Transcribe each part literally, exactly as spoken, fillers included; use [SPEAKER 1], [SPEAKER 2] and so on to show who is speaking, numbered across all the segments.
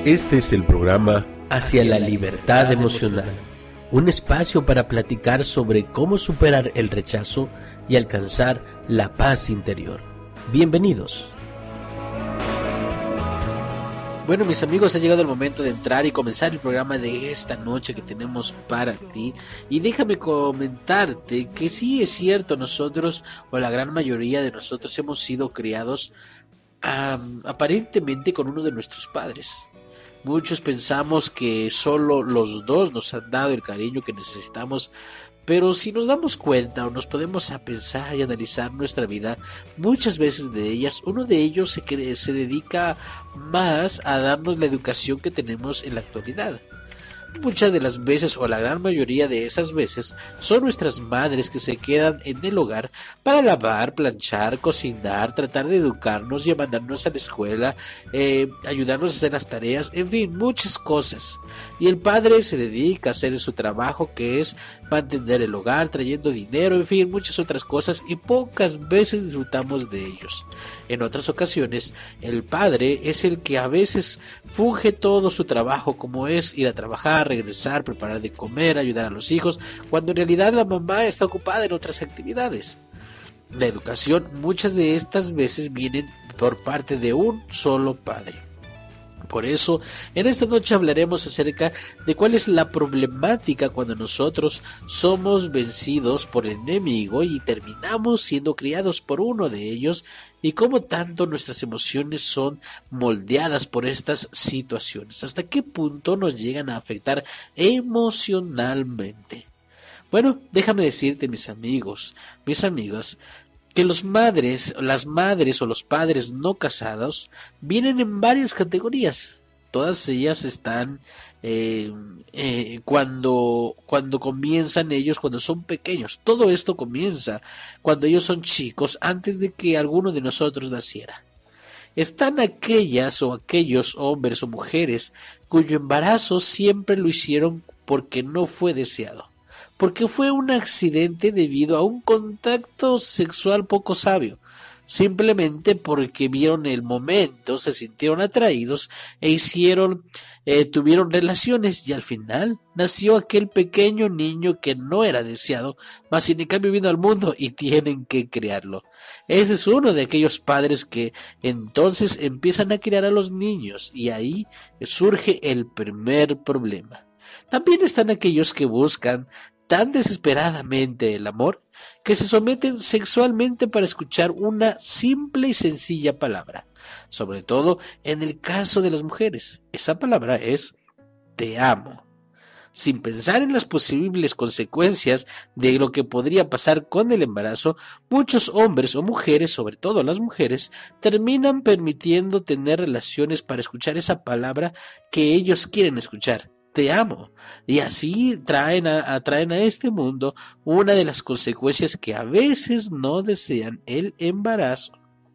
[SPEAKER 1] Este es el programa Hacia la Libertad Emocional, un espacio para platicar sobre cómo superar el rechazo y alcanzar la paz interior. Bienvenidos. Bueno, mis amigos, ha llegado el momento de entrar y comenzar el programa de esta noche que tenemos para ti. Y déjame comentarte que sí es cierto, nosotros, o la gran mayoría de nosotros, hemos sido criados um, aparentemente con uno de nuestros padres. Muchos pensamos que solo los dos nos han dado el cariño que necesitamos, pero si nos damos cuenta o nos podemos a pensar y analizar nuestra vida, muchas veces de ellas, uno de ellos se, cree, se dedica más a darnos la educación que tenemos en la actualidad. Muchas de las veces, o la gran mayoría de esas veces, son nuestras madres que se quedan en el hogar para lavar, planchar, cocinar, tratar de educarnos y mandarnos a la escuela, eh, ayudarnos a hacer las tareas, en fin, muchas cosas. Y el padre se dedica a hacer su trabajo, que es mantener el hogar, trayendo dinero, en fin, muchas otras cosas, y pocas veces disfrutamos de ellos. En otras ocasiones, el padre es el que a veces funge todo su trabajo, como es ir a trabajar, regresar, preparar de comer, ayudar a los hijos, cuando en realidad la mamá está ocupada en otras actividades. La educación, muchas de estas veces vienen por parte de un solo padre. Por eso, en esta noche hablaremos acerca de cuál es la problemática cuando nosotros somos vencidos por el enemigo y terminamos siendo criados por uno de ellos, y cómo tanto nuestras emociones son moldeadas por estas situaciones. ¿Hasta qué punto nos llegan a afectar emocionalmente? Bueno, déjame decirte, mis amigos, mis amigas, que los madres, las madres o los padres no casados vienen en varias categorías. Todas ellas están eh, eh, cuando, cuando comienzan ellos, cuando son pequeños. Todo esto comienza cuando ellos son chicos, antes de que alguno de nosotros naciera. Están aquellas o aquellos hombres o mujeres cuyo embarazo siempre lo hicieron porque no fue deseado, porque fue un accidente debido a un contacto sexual poco sabio, simplemente porque vieron el momento, se sintieron atraídos e hicieron, eh, tuvieron relaciones, y al final nació aquel pequeño niño que no era deseado, mas sin en cambio vino al mundo y tienen que criarlo. Ese es uno de aquellos padres que entonces empiezan a criar a los niños, y ahí surge el primer problema. También están aquellos que buscan tan desesperadamente el amor que se someten sexualmente para escuchar una simple y sencilla palabra. Sobre todo en el caso de las mujeres, esa palabra es te amo. Sin pensar en las posibles consecuencias de lo que podría pasar con el embarazo, muchos hombres o mujeres, sobre todo las mujeres, terminan permitiendo tener relaciones para escuchar esa palabra que ellos quieren escuchar. Te amo. Y así traen a, atraen a este mundo una de las consecuencias que a veces no desean: el embarazo.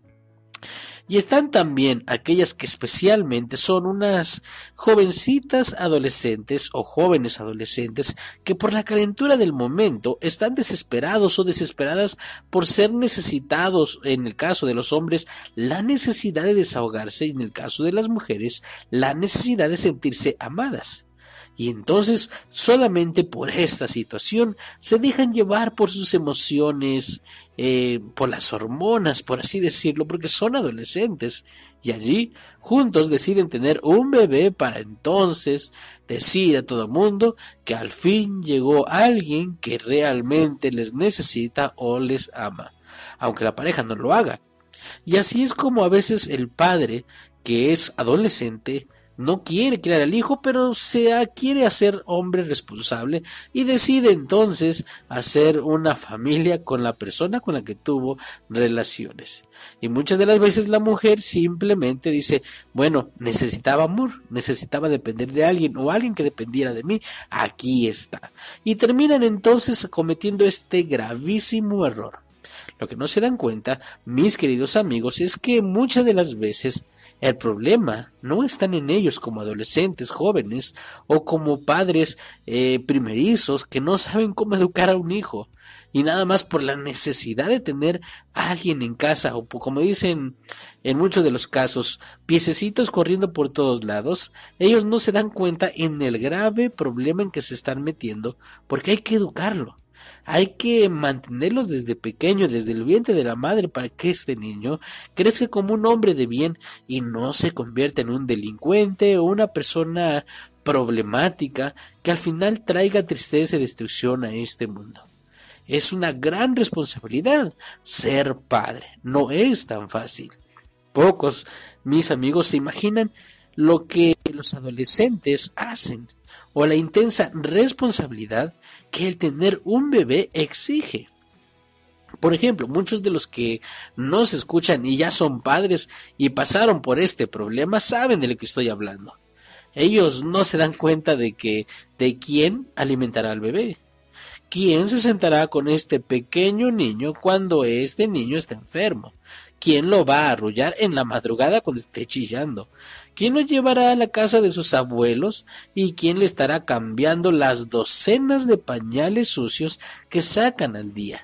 [SPEAKER 1] Y están también aquellas que especialmente son unas jovencitas adolescentes o jóvenes adolescentes que por la calentura del momento están desesperados o desesperadas por ser necesitados, en el caso de los hombres, la necesidad de desahogarse, y en el caso de las mujeres, la necesidad de sentirse amadas. Y entonces, solamente por esta situación, se dejan llevar por sus emociones, eh, por las hormonas, por así decirlo, porque son adolescentes. Y allí, juntos deciden tener un bebé para entonces decir a todo mundo que al fin llegó alguien que realmente les necesita o les ama, aunque la pareja no lo haga. Y así es como a veces el padre, que es adolescente, no quiere criar al hijo, pero se quiere hacer hombre responsable y decide entonces hacer una familia con la persona con la que tuvo relaciones. Y muchas de las veces la mujer simplemente dice, bueno, necesitaba amor, necesitaba depender de alguien o alguien que dependiera de mí, aquí está. Y terminan entonces cometiendo este gravísimo error. Lo que no se dan cuenta, mis queridos amigos, es que muchas de las veces el problema no está en ellos como adolescentes, jóvenes o como padres eh, primerizos que no saben cómo educar a un hijo y nada más por la necesidad de tener a alguien en casa o como dicen en muchos de los casos, piececitos corriendo por todos lados. Ellos no se dan cuenta en el grave problema en que se están metiendo porque hay que educarlo. Hay que mantenerlos desde pequeño, desde el vientre de la madre, para que este niño crezca como un hombre de bien y no se convierta en un delincuente o una persona problemática que al final traiga tristeza y destrucción a este mundo. Es una gran responsabilidad ser padre, no es tan fácil. Pocos, mis amigos, se imaginan lo que los adolescentes hacen o la intensa responsabilidad que el tener un bebé exige. Por ejemplo, muchos de los que nos escuchan y ya son padres y pasaron por este problema saben de lo que estoy hablando. Ellos no se dan cuenta de que de quién alimentará al bebé. ¿Quién se sentará con este pequeño niño cuando este niño está enfermo? ¿Quién lo va a arrullar en la madrugada cuando esté chillando? ¿Quién lo llevará a la casa de sus abuelos? ¿Y quién le estará cambiando las docenas de pañales sucios que sacan al día?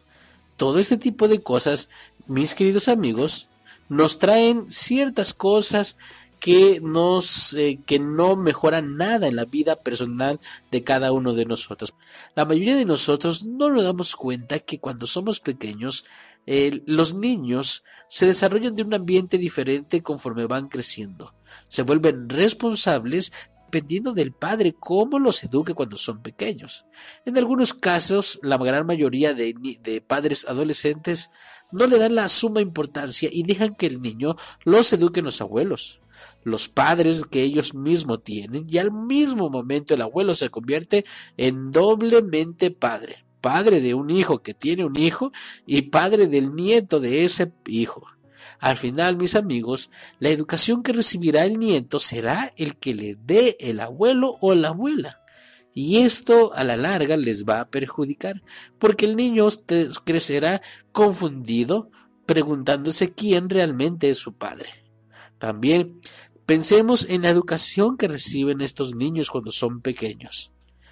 [SPEAKER 1] Todo este tipo de cosas, mis queridos amigos, nos traen ciertas cosas que nos eh, que no mejoran nada en la vida personal de cada uno de nosotros. La mayoría de nosotros no nos damos cuenta que cuando somos pequeños eh, los niños se desarrollan de un ambiente diferente conforme van creciendo. Se vuelven responsables dependiendo del padre cómo los eduque cuando son pequeños. En algunos casos, la gran mayoría de, de padres adolescentes no le dan la suma importancia y dejan que el niño los eduque los abuelos, los padres que ellos mismos tienen, y al mismo momento el abuelo se convierte en doblemente padre, padre de un hijo que tiene un hijo y padre del nieto de ese hijo. Al final, mis amigos, la educación que recibirá el nieto será el que le dé el abuelo o la abuela. Y esto a la larga les va a perjudicar, porque el niño crecerá confundido, preguntándose quién realmente es su padre. También pensemos en la educación que reciben estos niños cuando son pequeños.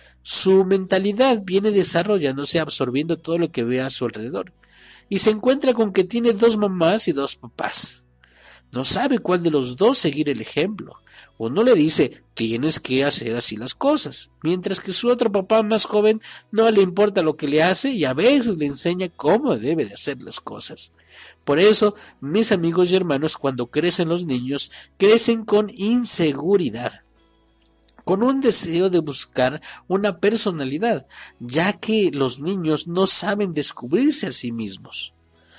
[SPEAKER 1] Su mentalidad viene desarrollándose absorbiendo todo lo que ve a su alrededor. Y se encuentra con que tiene dos mamás y dos papás. No sabe cuál de los dos seguir el ejemplo. Uno le dice, tienes que hacer así las cosas, mientras que su otro papá más joven no le importa lo que le hace y a veces le enseña cómo debe de hacer las cosas. Por eso, mis amigos y hermanos, cuando crecen los niños, crecen con inseguridad, con un deseo de buscar una personalidad, ya que los niños no saben descubrirse a sí mismos.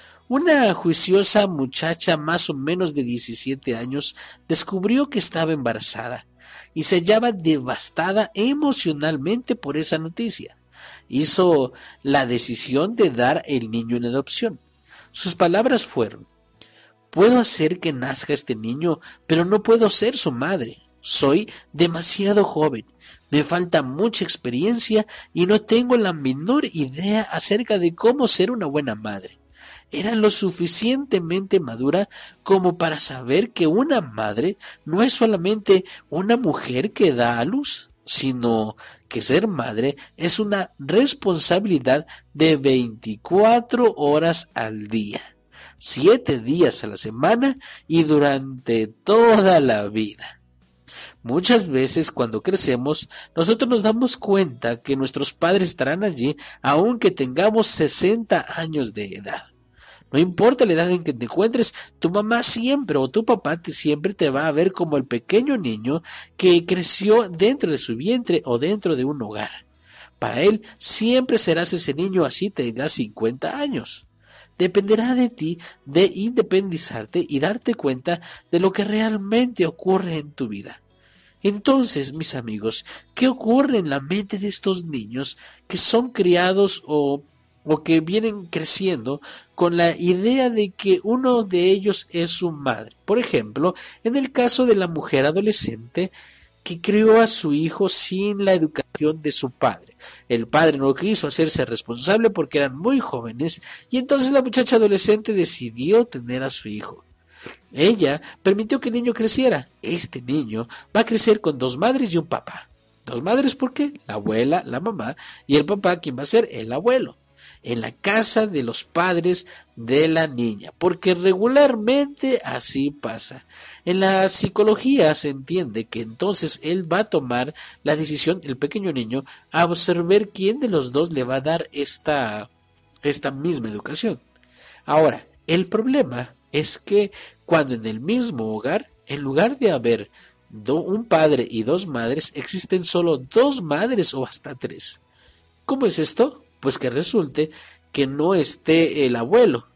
[SPEAKER 1] Una juiciosa muchacha más o menos de diecisiete años descubrió que estaba embarazada y se hallaba devastada emocionalmente por esa noticia. Hizo la decisión de dar el niño en adopción. Sus palabras fueron: puedo hacer que nazca este niño, pero no puedo ser su madre. Soy demasiado joven, me falta mucha experiencia y no tengo la menor idea acerca de cómo ser una buena madre. Era lo suficientemente madura como para saber que una madre no es solamente una mujer que da a luz, sino que ser madre es una responsabilidad de veinticuatro horas al día, siete días a la semana y durante toda la vida. Muchas veces cuando crecemos, nosotros nos damos cuenta que nuestros padres estarán allí aunque tengamos sesenta años de edad. No importa la edad en que te encuentres, tu mamá siempre o tu papá te, siempre te va a ver como el pequeño niño que creció dentro de su vientre o dentro de un hogar. Para él siempre serás ese niño así tengas cincuenta años. Dependerá de ti de independizarte y darte cuenta de lo que realmente ocurre en tu vida. Entonces, mis amigos, ¿qué ocurre en la mente de estos niños que son criados o, o que vienen creciendo con la idea de que uno de ellos es su madre? Por ejemplo, en el caso de la mujer adolescente, que crió a su hijo sin la educación de su padre. El padre no quiso hacerse responsable porque eran muy jóvenes y entonces la muchacha adolescente decidió tener a su hijo. Ella permitió que el niño creciera. Este niño va a crecer con dos madres y un papá. Dos madres, ¿por qué? La abuela, la mamá, y el papá, quien va a ser el abuelo, en la casa de los padres de la niña, porque regularmente así pasa. En la psicología se entiende que entonces él va a tomar la decisión, el pequeño niño, a observar quién de los dos le va a dar esta, esta misma educación. Ahora, el problema es que cuando en el mismo hogar, en lugar de haber do, un padre y dos madres, existen solo dos madres o hasta tres. ¿Cómo es esto? Pues que resulte que no esté el abuelo,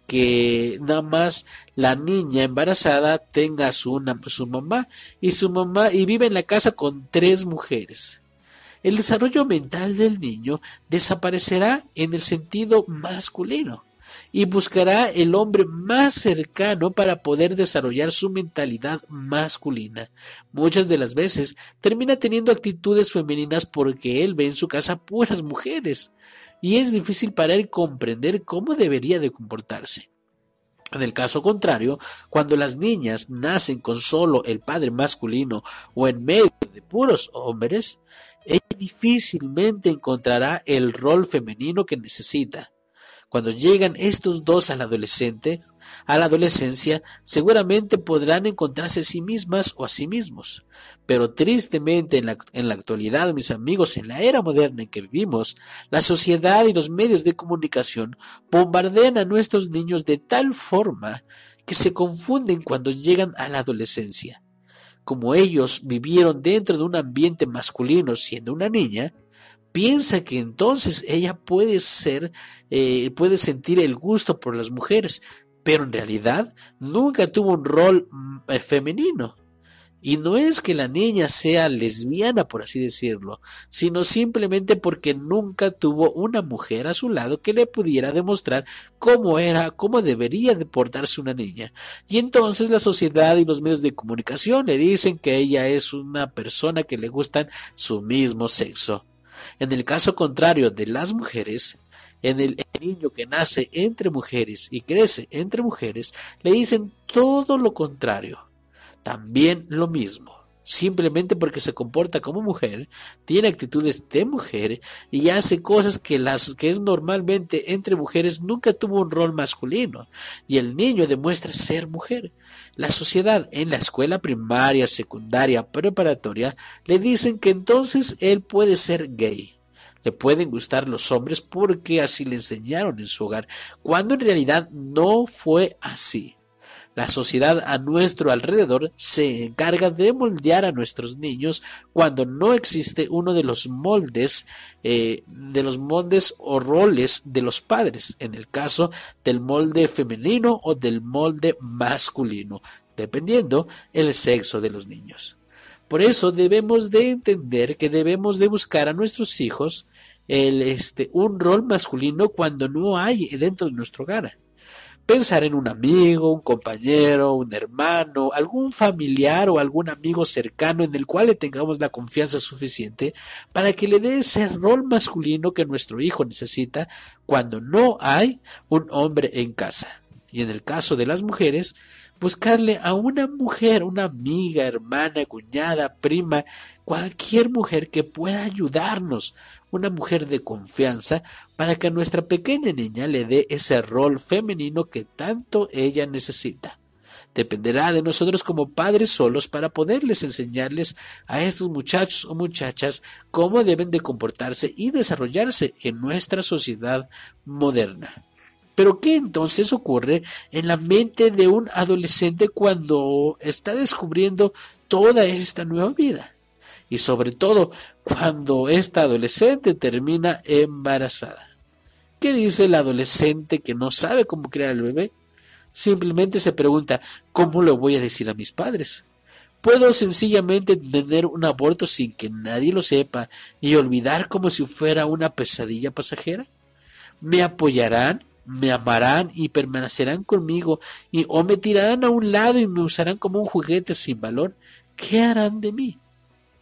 [SPEAKER 1] que nada más la niña embarazada tenga su, una, su mamá y su mamá y vive en la casa con tres mujeres. El desarrollo mental del niño desaparecerá en el sentido masculino y buscará el hombre más cercano para poder desarrollar su mentalidad masculina. Muchas de las veces termina teniendo actitudes femeninas porque él ve en su casa puras mujeres y es difícil para él comprender cómo debería de comportarse. En el caso contrario, cuando las niñas nacen con solo el padre masculino o en medio de puros hombres, ella difícilmente encontrará el rol femenino que necesita. Cuando llegan estos dos al adolescente, a la adolescencia, seguramente podrán encontrarse a sí mismas o a sí mismos. Pero tristemente en la, en la actualidad, mis amigos, en la era moderna en que vivimos, la sociedad y los medios de comunicación bombardean a nuestros niños de tal forma que se confunden cuando llegan a la adolescencia. Como ellos vivieron dentro de un ambiente masculino siendo una niña, piensa que entonces ella puede ser, eh, puede sentir el gusto por las mujeres, pero en realidad nunca tuvo un rol eh, femenino. Y no es que la niña sea lesbiana, por así decirlo, sino simplemente porque nunca tuvo una mujer a su lado que le pudiera demostrar cómo era, cómo debería de portarse una niña. Y entonces la sociedad y los medios de comunicación le dicen que ella es una persona que le gustan su mismo sexo. En el caso contrario de las mujeres, en el, el niño que nace entre mujeres y crece entre mujeres, le dicen todo lo contrario, también lo mismo. Simplemente porque se comporta como mujer, tiene actitudes de mujer y hace cosas que las que es normalmente entre mujeres nunca tuvo un rol masculino y el niño demuestra ser mujer. La sociedad en la escuela primaria, secundaria, preparatoria le dicen que entonces él puede ser gay. Le pueden gustar los hombres porque así le enseñaron en su hogar, cuando en realidad no fue así. La sociedad a nuestro alrededor se encarga de moldear a nuestros niños cuando no existe uno de los moldes, eh, de los moldes o roles de los padres, en el caso del molde femenino o del molde masculino, dependiendo el sexo de los niños. Por eso debemos de entender que debemos de buscar a nuestros hijos el, este, un rol masculino cuando no hay dentro de nuestro hogar. Pensar en un amigo, un compañero, un hermano, algún familiar o algún amigo cercano en el cual le tengamos la confianza suficiente para que le dé ese rol masculino que nuestro hijo necesita cuando no hay un hombre en casa. Y en el caso de las mujeres, buscarle a una mujer, una amiga, hermana, cuñada, prima, cualquier mujer que pueda ayudarnos, una mujer de confianza, para que a nuestra pequeña niña le dé ese rol femenino que tanto ella necesita. Dependerá de nosotros como padres solos para poderles enseñarles a estos muchachos o muchachas cómo deben de comportarse y desarrollarse en nuestra sociedad moderna. Pero ¿qué entonces ocurre en la mente de un adolescente cuando está descubriendo toda esta nueva vida? Y sobre todo cuando esta adolescente termina embarazada. ¿Qué dice el adolescente que no sabe cómo criar al bebé? Simplemente se pregunta, ¿cómo lo voy a decir a mis padres? ¿Puedo sencillamente tener un aborto sin que nadie lo sepa y olvidar como si fuera una pesadilla pasajera? ¿Me apoyarán? ¿Me amarán y permanecerán conmigo y, o me tirarán a un lado y me usarán como un juguete sin valor? ¿Qué harán de mí?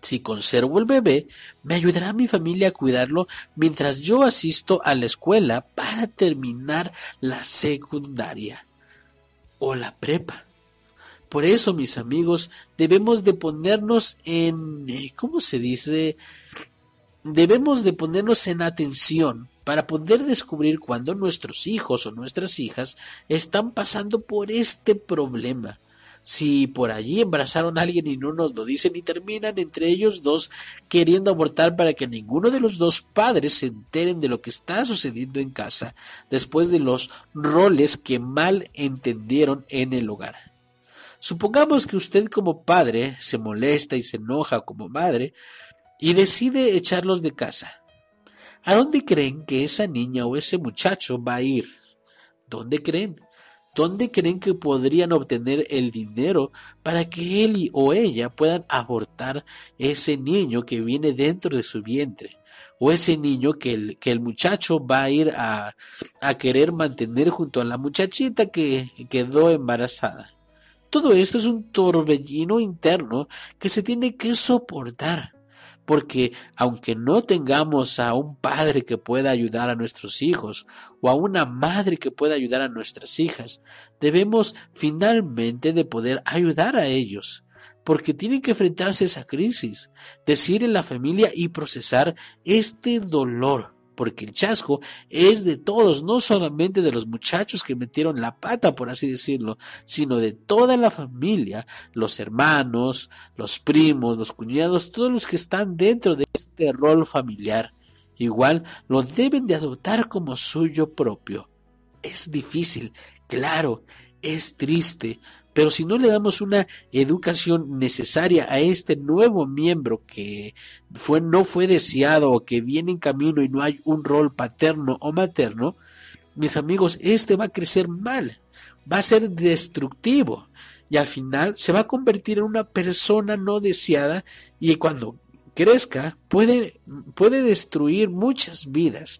[SPEAKER 1] Si conservo el bebé, me ayudará mi familia a cuidarlo mientras yo asisto a la escuela para terminar la secundaria o la prepa. Por eso, mis amigos, debemos de ponernos en, ¿cómo se dice? Debemos de ponernos en atención para poder descubrir cuando nuestros hijos o nuestras hijas están pasando por este problema. Si por allí embarazaron a alguien y no nos lo dicen y terminan entre ellos dos queriendo abortar para que ninguno de los dos padres se enteren de lo que está sucediendo en casa después de los roles que mal entendieron en el hogar. Supongamos que usted como padre se molesta y se enoja como madre y decide echarlos de casa. ¿A dónde creen que esa niña o ese muchacho va a ir? ¿Dónde creen? ¿Dónde creen que podrían obtener el dinero para que él o ella puedan abortar ese niño que viene dentro de su vientre? O ese niño que el, que el muchacho va a ir a, a querer mantener junto a la muchachita que quedó embarazada. Todo esto es un torbellino interno que se tiene que soportar. Porque aunque no tengamos a un padre que pueda ayudar a nuestros hijos o a una madre que pueda ayudar a nuestras hijas, debemos finalmente de poder ayudar a ellos, porque tienen que enfrentarse a esa crisis, decir en la familia y procesar este dolor, porque el chasco es de todos, no solamente de los muchachos que metieron la pata, por así decirlo, sino de toda la familia, los hermanos, los primos, los cuñados, todos los que están dentro de este rol familiar. Igual lo deben de adoptar como suyo propio. Es difícil, claro, es triste, pero si no le damos una educación necesaria a este nuevo miembro que fue, no fue deseado o que viene en camino y no hay un rol paterno o materno, mis amigos, este va a crecer mal, va a ser destructivo y al final se va a convertir en una persona no deseada y cuando crezca puede, puede destruir muchas vidas.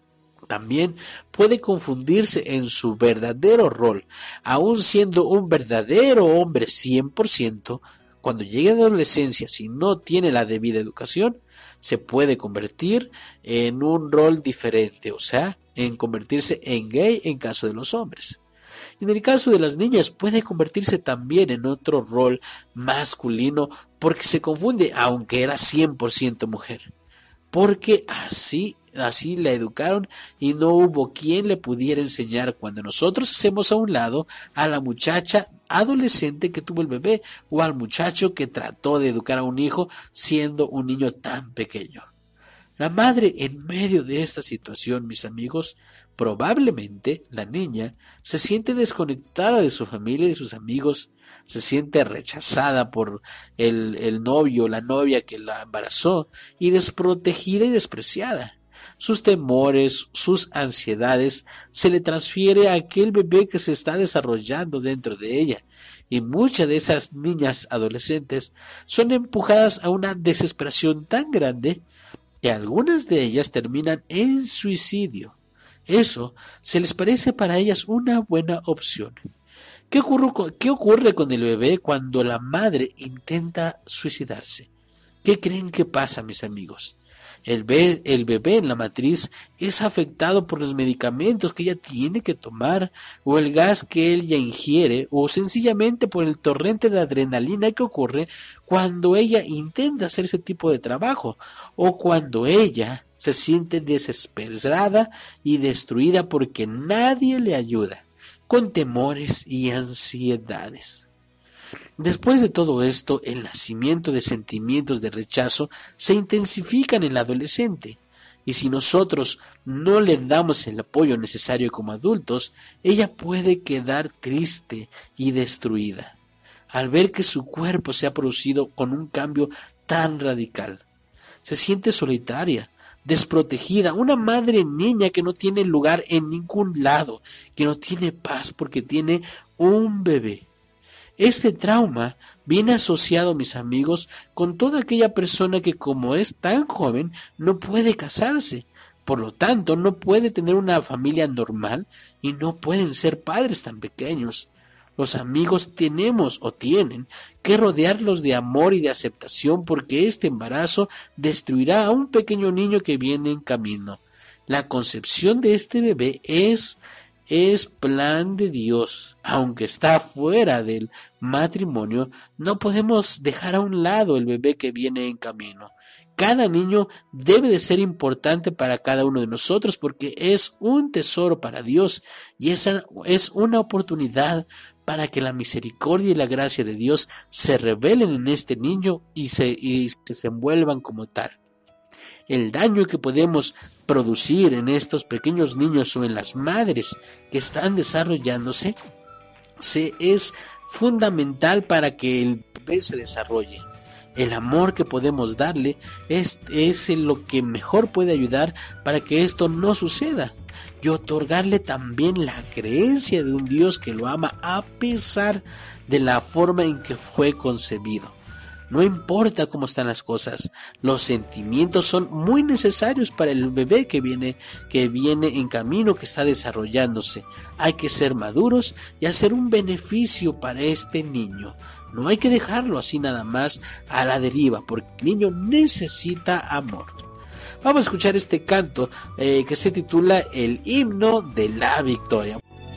[SPEAKER 1] También puede confundirse en su verdadero rol, aun siendo un verdadero hombre cien por ciento, cuando llegue a la adolescencia, si no tiene la debida educación, se puede convertir en un rol diferente, o sea, en convertirse en gay en caso de los hombres. En el caso de las niñas puede convertirse también en otro rol masculino porque se confunde, aunque era cien por ciento mujer, porque así Así la educaron y no hubo quien le pudiera enseñar cuando nosotros hacemos a un lado a la muchacha adolescente que tuvo el bebé o al muchacho que trató de educar a un hijo siendo un niño tan pequeño. La madre, en medio de esta situación, mis amigos, probablemente la niña se siente desconectada de su familia y de sus amigos, se siente rechazada por el, el novio o la novia que la embarazó y desprotegida y despreciada. Sus temores, sus ansiedades se le transfiere a aquel bebé que se está desarrollando dentro de ella, y muchas de esas niñas adolescentes son empujadas a una desesperación tan grande que algunas de ellas terminan en suicidio. Eso se les parece para ellas una buena opción. ¿Qué ocurre con, qué ocurre con el bebé cuando la madre intenta suicidarse? ¿Qué creen que pasa, mis amigos? El, be el bebé en la matriz es afectado por los medicamentos que ella tiene que tomar, o el gas que ella ingiere, o sencillamente por el torrente de adrenalina que ocurre cuando ella intenta hacer ese tipo de trabajo, o cuando ella se siente desesperada y destruida porque nadie le ayuda, con temores y ansiedades. Después de todo esto, el nacimiento de sentimientos de rechazo se intensifican en la adolescente, y si nosotros no le damos el apoyo necesario como adultos, ella puede quedar triste y destruida, al ver que su cuerpo se ha producido con un cambio tan radical. Se siente solitaria, desprotegida, una madre niña que no tiene lugar en ningún lado, que no tiene paz porque tiene un bebé. Este trauma viene asociado, mis amigos, con toda aquella persona que como es tan joven no puede casarse, por lo tanto no puede tener una familia normal y no pueden ser padres tan pequeños. Los amigos tenemos o tienen que rodearlos de amor y de aceptación, porque este embarazo destruirá a un pequeño niño que viene en camino. La concepción de este bebé es, es plan de Dios. Aunque está fuera del matrimonio, no podemos dejar a un lado el bebé que viene en camino. Cada niño debe de ser importante para cada uno de nosotros, porque es un tesoro para Dios y esa es una oportunidad para que la misericordia y la gracia de Dios se revelen en este niño y se, y se desenvuelvan como tal. El daño que podemos producir en estos pequeños niños o en las madres que están desarrollándose se, es fundamental para que el bebé se desarrolle. El amor que podemos darle es, es lo que mejor puede ayudar para que esto no suceda, y otorgarle también la creencia de un Dios que lo ama a pesar de la forma en que fue concebido. No importa cómo están las cosas, los sentimientos son muy necesarios para el bebé que viene, que viene en camino, que está desarrollándose. Hay que ser maduros y hacer un beneficio para este niño. No hay que dejarlo así nada más a la deriva, porque el niño necesita amor. Vamos a escuchar este canto eh, que se titula El himno de la victoria.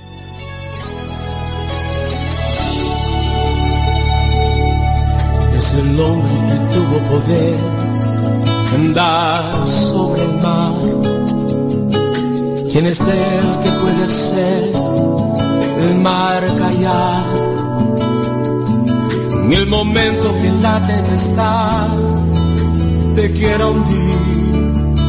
[SPEAKER 2] Es el hombre que tuvo poder andar sobre el mar. ¿Quién es el que puede hacer el mar callar? En el momento que la tempestad te quiera hundir,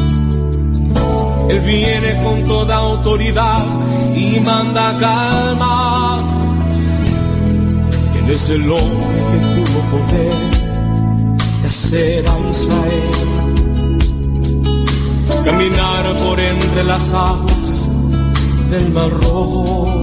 [SPEAKER 2] Él viene con toda autoridad y manda calma. ¿Quién es el hombre que tuvo poder de hacer a Israel caminar por entre las aguas del Mar Rojo?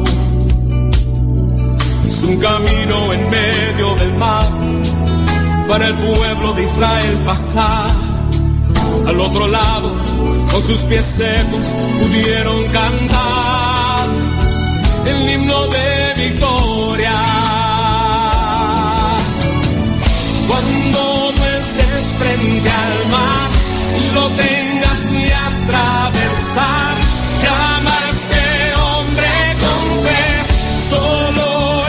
[SPEAKER 2] Es un camino en medio del mar para el pueblo de Israel pasar. Al otro lado, con sus pies secos, pudieron cantar el himno de victoria. Cuando no estés frente al mar y lo tengas que atravesar, llama a este hombre con fe, solo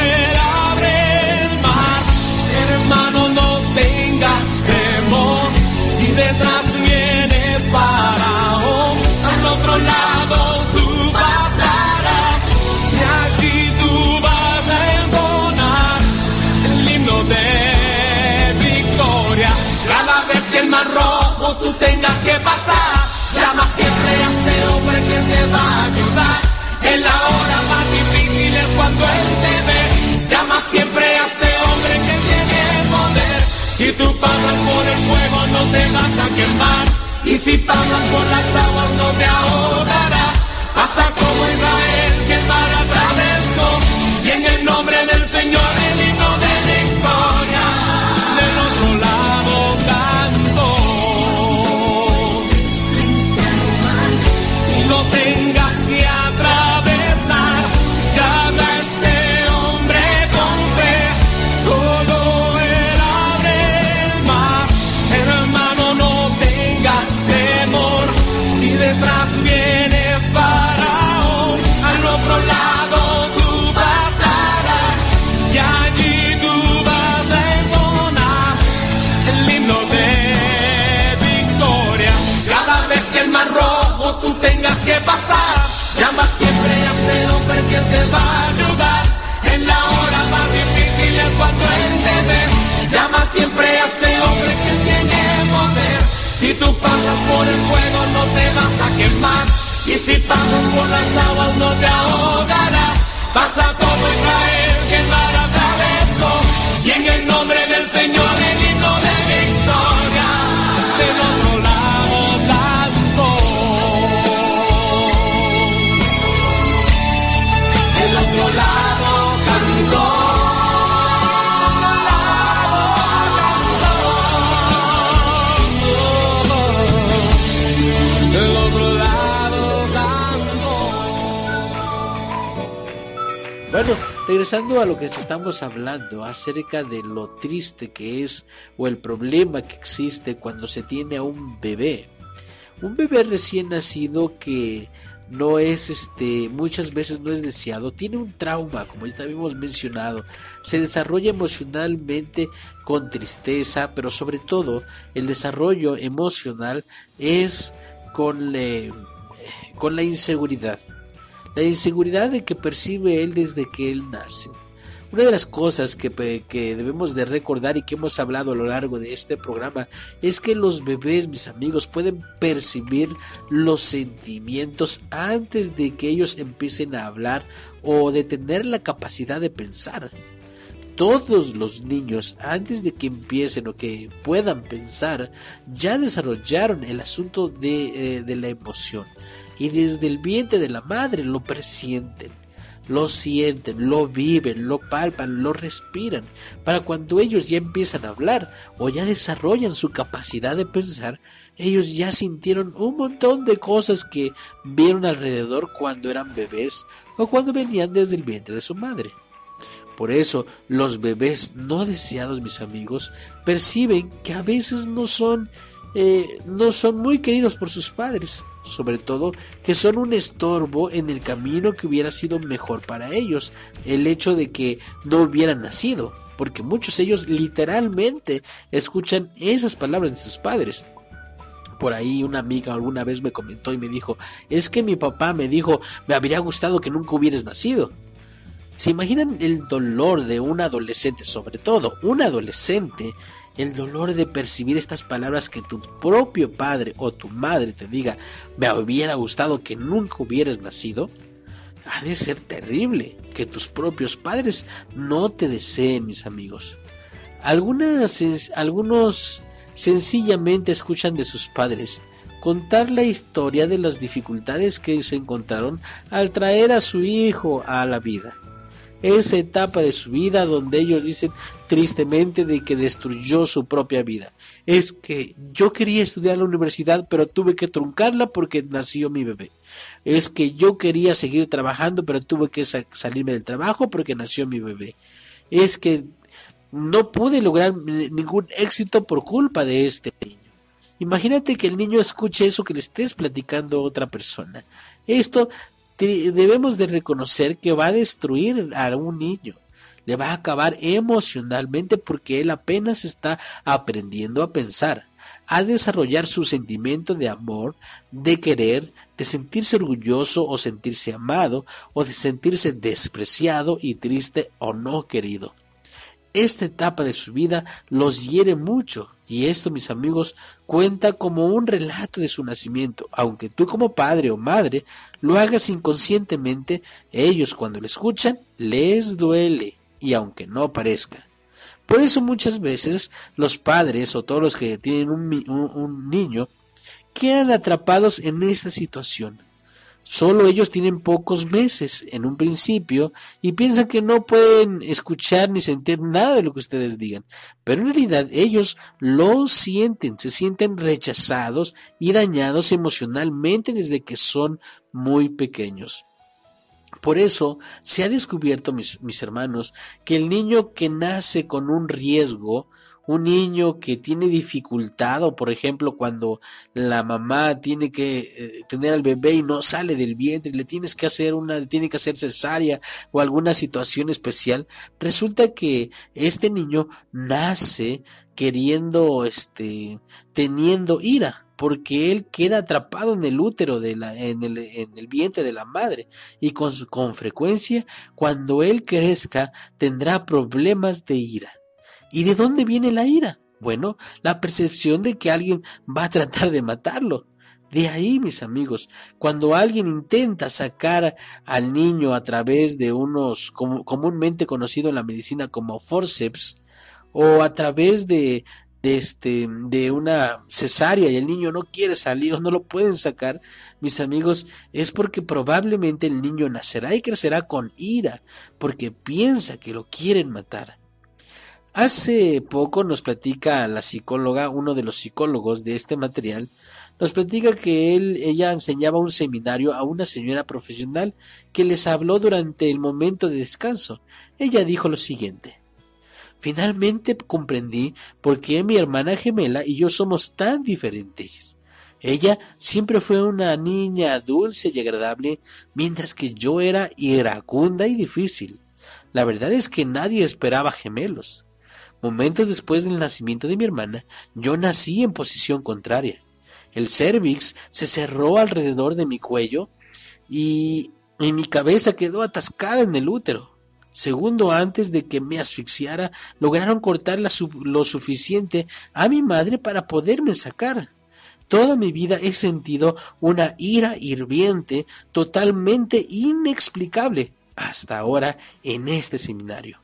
[SPEAKER 2] detrás viene Faraón, al otro lado tú pasarás y allí tú vas a entonar el himno de victoria. Cada vez que el Mar Rojo tú tengas que pasar, llama siempre a ese hombre que te va a ayudar. En la hora más difícil es cuando Él te ve. Llama siempre a ese hombre que tiene poder. Si tú pasas por el fuego no te vas a quemar, y si pasas por las aguas no te ahogarás. Pasa como Israel que el mar atravesó, y en el nombre del Señor el himno de victoria del otro lado cantó. Y no tengas que atravesar, llama a este hombre con fe, solo temor. Si detrás viene Faraón, al otro lado tú pasarás y allí tú vas a entonar el himno de victoria. Cada vez que el Mar Rojo tú tengas que pasar, llama siempre a ese hombre que te va a ayudar. En la hora más difícil es cuando Él te ve. Llama siempre a ese hombre que tiene poder. Si tú pasas por el fuego no te vas a quemar, y si pasas por las aguas no te ahogarás. Pasa como Israel que el mar atravesó, y en el nombre del Señor el himno de victoria del otro lado cantó. El otro lado cantó.
[SPEAKER 1] Bueno, regresando a lo que estamos hablando acerca de lo triste que es o el problema que existe cuando se tiene a un bebé. Un bebé recién nacido que no es este muchas veces no es deseado, tiene un trauma, como ya habíamos mencionado, se desarrolla emocionalmente con tristeza, pero sobre todo el desarrollo emocional es con, le, con la inseguridad, la inseguridad de que percibe él desde que él nace. Una de las cosas que, que debemos de recordar y que hemos hablado a lo largo de este programa es que los bebés, mis amigos, pueden percibir los sentimientos antes de que ellos empiecen a hablar o de tener la capacidad de pensar. Todos los niños, antes de que empiecen o que puedan pensar, ya desarrollaron el asunto de, eh, de la emoción, y desde el vientre de la madre lo presienten. Lo sienten, lo viven, lo palpan, lo respiran, para cuando ellos ya empiezan a hablar o ya desarrollan su capacidad de pensar, ellos ya sintieron un montón de cosas que vieron alrededor cuando eran bebés o cuando venían desde el vientre de su madre. Por eso los bebés no deseados, mis amigos, perciben que a veces no son Eh, no son muy queridos por sus padres, sobre todo que son un estorbo en el camino que hubiera sido mejor para ellos, el hecho de que no hubieran nacido, porque muchos de ellos literalmente escuchan esas palabras de sus padres. Por ahí una amiga alguna vez me comentó y me dijo, es que mi papá me dijo, me habría gustado que nunca hubieras nacido. ¿Se imaginan el dolor de un adolescente, sobre todo un adolescente, el dolor de percibir estas palabras que tu propio padre o tu madre te diga, me hubiera gustado que nunca hubieras nacido? Ha de ser terrible que tus propios padres no te deseen, mis amigos. Algunas, algunos sencillamente escuchan de sus padres contar la historia de las dificultades que se encontraron al traer a su hijo a la vida. Esa etapa de su vida donde ellos dicen tristemente de que destruyó su propia vida. Es que yo quería estudiar en la universidad, pero tuve que truncarla porque nació mi bebé. Es que yo quería seguir trabajando, pero tuve que sa- salirme del trabajo porque nació mi bebé. Es que no pude lograr ningún éxito por culpa de este niño. Imagínate que el niño escuche eso que le estés platicando a otra persona. Esto debemos de reconocer que va a destruir a un niño, le va a acabar emocionalmente porque él apenas está aprendiendo a pensar, a desarrollar su sentimiento de amor, de querer, de sentirse orgulloso o sentirse amado, o de sentirse despreciado y triste o no querido. Esta etapa de su vida los hiere mucho, y esto, mis amigos, cuenta como un relato de su nacimiento. Aunque tú como padre o madre lo hagas inconscientemente, ellos cuando lo escuchan les duele, y aunque no parezca. Por eso muchas veces los padres o todos los que tienen un, un, un niño quedan atrapados en esta situación. Solo ellos tienen pocos meses en un principio y piensan que no pueden escuchar ni sentir nada de lo que ustedes digan, pero en realidad ellos lo sienten, se sienten rechazados y dañados emocionalmente desde que son muy pequeños. Por eso se ha descubierto, mis, mis hermanos, que el niño que nace con un riesgo, un niño que tiene dificultad, o por ejemplo cuando la mamá tiene que eh, tener al bebé y no sale del vientre, le tienes que hacer una, tiene que hacer cesárea o alguna situación especial, resulta que este niño nace queriendo, este, teniendo ira, porque él queda atrapado en el útero de la, en el, en el vientre de la madre, y con, con frecuencia cuando él crezca tendrá problemas de ira. ¿Y de dónde viene la ira? Bueno, la percepción de que alguien va a tratar de matarlo. De ahí, mis amigos, cuando alguien intenta sacar al niño a través de unos com- comúnmente conocido en la medicina como forceps, o a través de, de, este, de una cesárea y el niño no quiere salir o no lo pueden sacar, mis amigos, es porque probablemente el niño nacerá y crecerá con ira, porque piensa que lo quieren matar. Hace poco nos platica la psicóloga, uno de los psicólogos de este material, Nos platica que él, ella enseñaba un seminario a una señora profesional que les habló durante el momento de descanso. Ella dijo lo siguiente: finalmente comprendí por qué mi hermana gemela y yo somos tan diferentes. Ella siempre fue una niña dulce y agradable, mientras que yo era iracunda y difícil. La verdad es que nadie esperaba gemelos. Momentos después del nacimiento de mi hermana, yo nací en posición contraria. El cérvix se cerró alrededor de mi cuello y, y mi cabeza quedó atascada en el útero. Segundo antes de que me asfixiara, lograron cortar la su- lo suficiente a mi madre para poderme sacar. Toda mi vida he sentido una ira hirviente, totalmente inexplicable, hasta ahora en este seminario.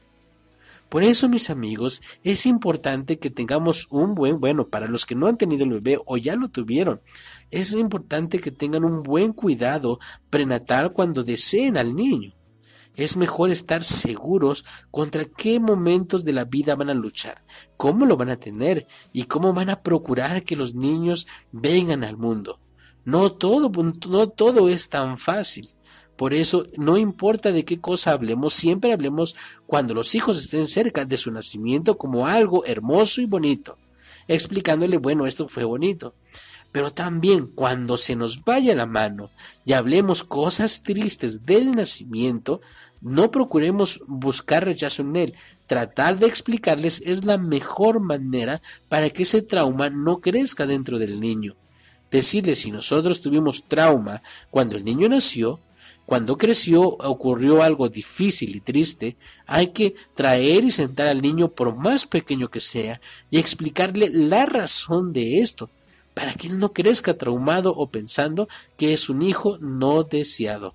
[SPEAKER 1] Por eso, mis amigos, es importante que tengamos un buen, bueno, para los que no han tenido el bebé o ya lo tuvieron, es importante que tengan un buen cuidado prenatal cuando deseen al niño. Es mejor estar seguros contra qué momentos de la vida van a luchar, cómo lo van a tener y cómo van a procurar que los niños vengan al mundo. No todo, no todo es tan fácil. Por eso, no importa de qué cosa hablemos, siempre hablemos cuando los hijos estén cerca de su nacimiento como algo hermoso y bonito, explicándole, bueno, esto fue bonito. Pero también cuando se nos vaya la mano y hablemos cosas tristes del nacimiento, no procuremos buscar rechazo en él. Tratar de explicarles es la mejor manera para que ese trauma no crezca dentro del niño. Decirles, si nosotros tuvimos trauma cuando el niño nació, cuando creció ocurrió algo difícil y triste, hay que traer y sentar al niño por más pequeño que sea y explicarle la razón de esto, para que él no crezca traumado o pensando que es un hijo no deseado.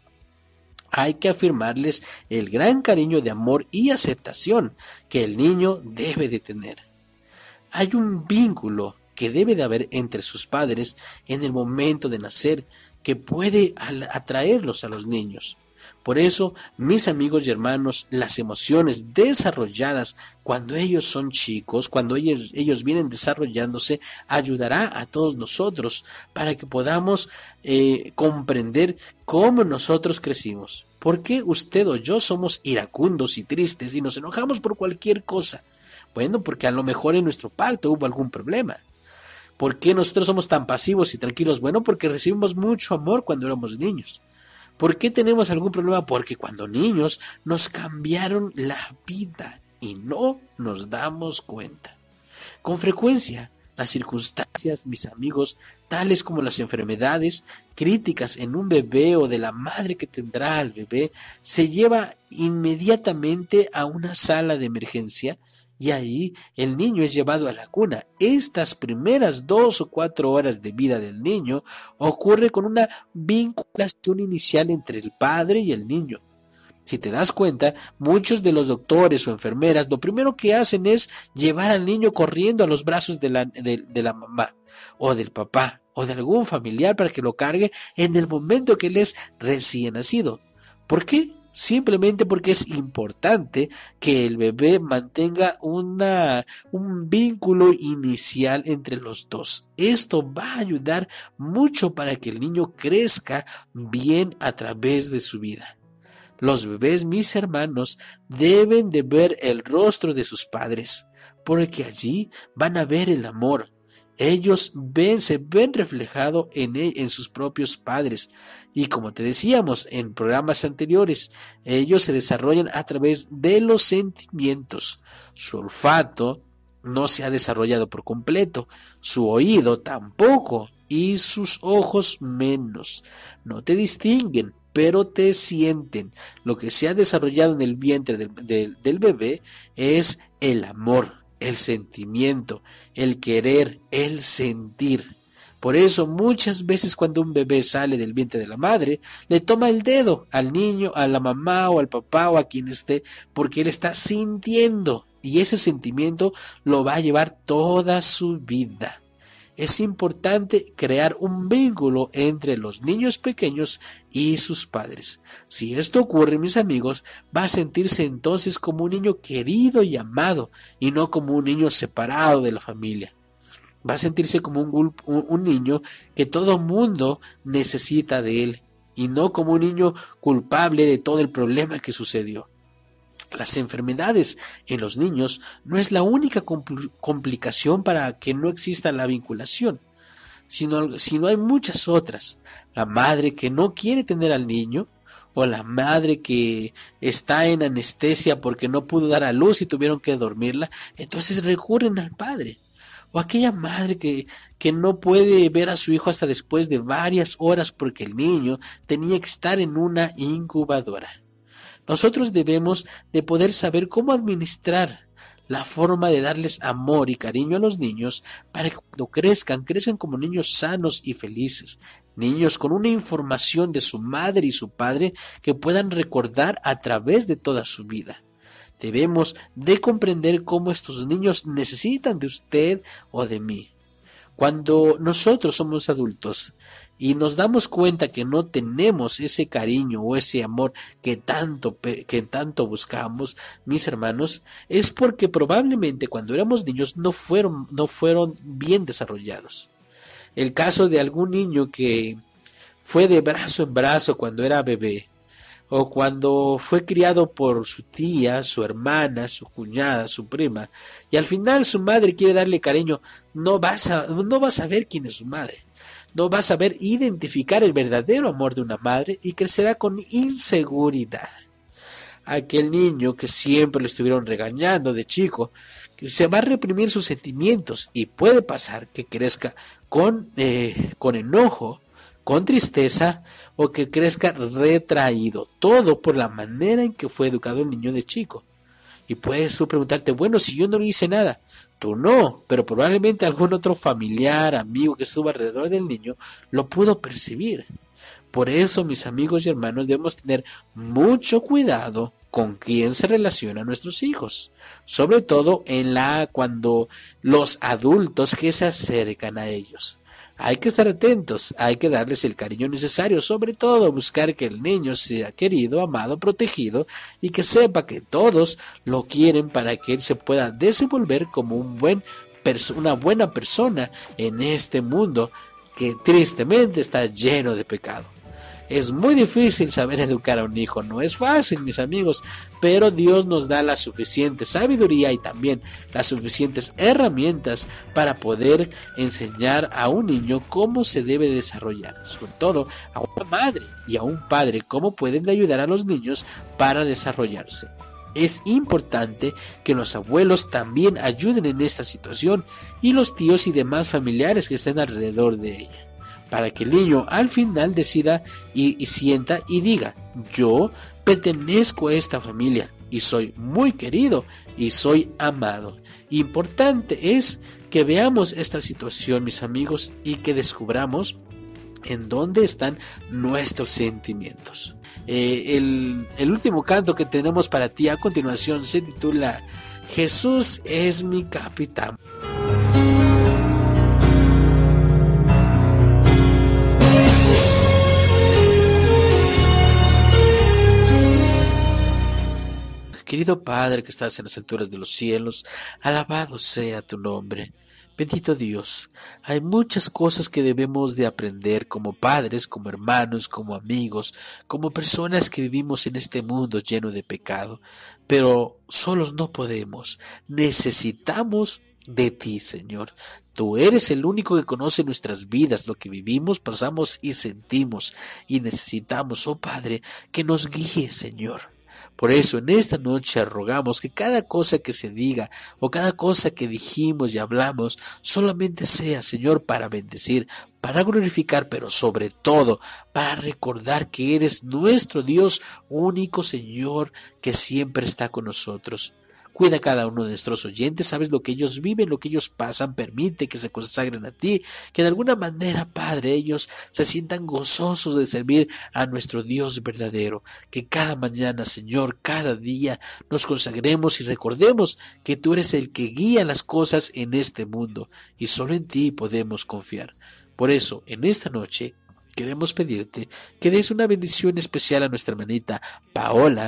[SPEAKER 1] Hay que afirmarles el gran cariño de amor y aceptación que el niño debe de tener. Hay un vínculo que debe de haber entre sus padres en el momento de nacer que puede atraerlos a los niños. Por eso, mis amigos y hermanos, las emociones desarrolladas cuando ellos son chicos, cuando ellos, ellos vienen desarrollándose, ayudará a todos nosotros para que podamos eh, comprender cómo nosotros crecimos. ¿Por qué usted o yo somos iracundos y tristes y nos enojamos por cualquier cosa? Bueno, porque a lo mejor en nuestro parto hubo algún problema. ¿Por qué nosotros somos tan pasivos y tranquilos? Bueno, porque recibimos mucho amor cuando éramos niños. ¿Por qué tenemos algún problema? Porque cuando niños nos cambiaron la vida y no nos damos cuenta. Con frecuencia, las circunstancias, mis amigos, tales como las enfermedades críticas en un bebé o de la madre que tendrá al bebé, se lleva inmediatamente a una sala de emergencia y ahí el niño es llevado a la cuna. Estas primeras dos o cuatro horas de vida del niño ocurre con una vinculación inicial entre el padre y el niño. Si te das cuenta, muchos de los doctores o enfermeras lo primero que hacen es llevar al niño corriendo a los brazos de la, de, de la mamá o del papá o de algún familiar para que lo cargue en el momento que él es recién nacido. ¿Por qué? Simplemente porque es importante que el bebé mantenga una, un vínculo inicial entre los dos. Esto va a ayudar mucho para que el niño crezca bien a través de su vida. Los bebés, mis hermanos, deben de ver el rostro de sus padres, porque allí van a ver el amor. Ellos ven, se ven reflejado en, en sus propios padres. Y como te decíamos en programas anteriores, ellos se desarrollan a través de los sentimientos. Su olfato no se ha desarrollado por completo, su oído tampoco, y sus ojos menos. No te distinguen, pero te sienten. Lo que se ha desarrollado en el vientre del, del, del bebé es el amor, el sentimiento, el querer, el sentir. Por eso muchas veces cuando un bebé sale del vientre de la madre, le toma el dedo al niño, a la mamá o al papá o a quien esté, porque él está sintiendo y ese sentimiento lo va a llevar toda su vida. Es importante crear un vínculo entre los niños pequeños y sus padres. Si esto ocurre, mis amigos, va a sentirse entonces como un niño querido y amado y no como un niño separado de la familia. Va a sentirse como un, gul- un, un niño que todo mundo necesita de él, y no como un niño culpable de todo el problema que sucedió. Las enfermedades en los niños no es la única compl- complicación para que no exista la vinculación, sino, sino hay muchas otras. La madre que no quiere tener al niño, o la madre que está en anestesia porque no pudo dar a luz y tuvieron que dormirla, entonces recurren al padre. O aquella madre que, que no puede ver a su hijo hasta después de varias horas porque el niño tenía que estar en una incubadora. Nosotros debemos de poder saber cómo administrar la forma de darles amor y cariño a los niños para que cuando crezcan, crezcan como niños sanos y felices, niños con una información de su madre y su padre que puedan recordar a través de toda su vida. Debemos de comprender cómo estos niños necesitan de usted o de mí. Cuando nosotros somos adultos y nos damos cuenta que no tenemos ese cariño o ese amor que tanto, que tanto buscamos, mis hermanos, es porque probablemente cuando éramos niños no fueron, no fueron bien desarrollados. El caso de algún niño que fue de brazo en brazo cuando era bebé, o cuando fue criado por su tía, su hermana, su cuñada, su prima, y al final su madre quiere darle cariño, no vas a, no vas a ver quién es su madre, no vas a saber identificar el verdadero amor de una madre y crecerá con inseguridad. Aquel niño que siempre lo estuvieron regañando de chico, que se va a reprimir sus sentimientos y puede pasar que crezca con, eh, con enojo, con tristeza, o que crezca retraído, todo por la manera en que fue educado el niño de chico. Y puedes tú preguntarte, bueno, si yo no le hice nada, tú no, pero probablemente algún otro familiar, amigo que estuvo alrededor del niño, lo pudo percibir. Por eso, mis amigos y hermanos, debemos tener mucho cuidado con quién se relaciona a nuestros hijos, sobre todo en la cuando los adultos que se acercan a ellos. Hay que estar atentos, hay que darles el cariño necesario, sobre todo buscar que el niño sea querido, amado, protegido y que sepa que todos lo quieren para que él se pueda desenvolver como un buen una buena persona en este mundo que tristemente está lleno de pecado. Es muy difícil saber educar a un hijo, no es fácil, mis amigos, pero Dios nos da la suficiente sabiduría y también las suficientes herramientas para poder enseñar a un niño cómo se debe desarrollar, sobre todo a una madre y a un padre cómo pueden ayudar a los niños para desarrollarse. Es importante que los abuelos también ayuden en esta situación y los tíos y demás familiares que estén alrededor de ella, para que el niño al final decida y, y sienta y diga, yo pertenezco a esta familia y soy muy querido y soy amado. Importante es que veamos esta situación, mis amigos, y que descubramos en dónde están nuestros sentimientos. Eh, el, el último canto que tenemos para ti a continuación se titula Jesús es mi capitán. Querido Padre que estás en las alturas de los cielos, alabado sea tu nombre. Bendito Dios, hay muchas cosas que debemos de aprender como padres, como hermanos, como amigos, como personas que vivimos en este mundo lleno de pecado, pero solos no podemos, necesitamos de ti, Señor. Tú eres el único que conoce nuestras vidas, lo que vivimos, pasamos y sentimos, y necesitamos, oh Padre, que nos guíe, Señor. Por eso en esta noche rogamos que cada cosa que se diga o cada cosa que dijimos y hablamos solamente sea, Señor, para bendecir, para glorificar, pero sobre todo para recordar que eres nuestro Dios único, Señor, que siempre está con nosotros. Cuida a cada uno de nuestros oyentes, sabes lo que ellos viven, lo que ellos pasan, permite que se consagren a ti, que de alguna manera, Padre, ellos se sientan gozosos de servir a nuestro Dios verdadero, que cada mañana, Señor, cada día nos consagremos y recordemos que tú eres el que guía las cosas en este mundo y solo en ti podemos confiar. Por eso, en esta noche, queremos pedirte que des una bendición especial a nuestra hermanita Paola,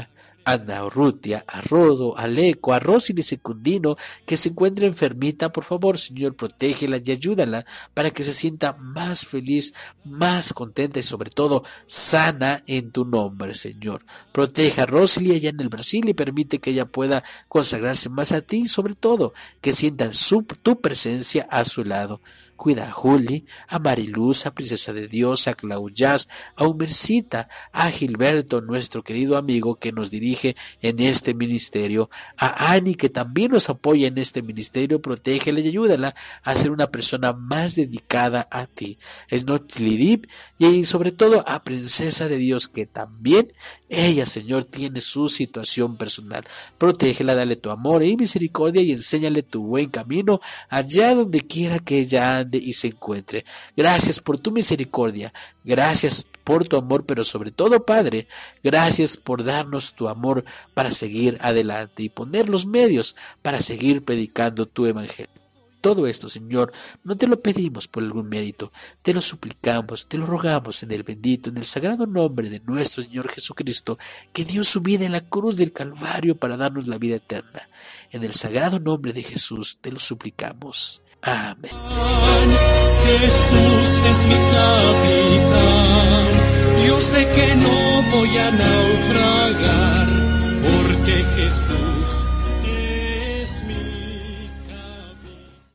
[SPEAKER 1] Ana Urrutia, a Rodo, a Leco, a Rosy Secundino, que se encuentra enfermita. Por favor, Señor, protégela y ayúdala para que se sienta más feliz, más contenta y sobre todo sana en tu nombre, Señor. Protege a Rosy allá en el Brasil y permite que ella pueda consagrarse más a ti y sobre todo que sientan su, tu presencia a su lado. Cuida a Juli, a Mariluz, a Princesa de Dios, a Claudias, a Humercita, a Gilberto, nuestro querido amigo que nos dirige en este ministerio, a Ani, que también nos apoya en este ministerio. Protégela y ayúdala a ser una persona más dedicada a ti. Es Notlidip y sobre todo a Princesa de Dios, que también ella, Señor, tiene su situación personal. Protégela, dale tu amor y misericordia y enséñale tu buen camino allá donde quiera que ella ande y se encuentre. Gracias por tu misericordia, gracias por tu amor, pero sobre todo, Padre, gracias por darnos tu amor para seguir adelante y poner los medios para seguir predicando tu evangelio. Todo esto, Señor, no te lo pedimos por algún mérito, te lo suplicamos, te lo rogamos en el bendito, en el sagrado nombre de nuestro Señor Jesucristo, que dio su vida en la cruz del Calvario para darnos la vida eterna. En el sagrado nombre de Jesús te lo suplicamos. Amén.
[SPEAKER 2] Jesús es mi capitán, yo sé que no voy a naufragar, porque Jesús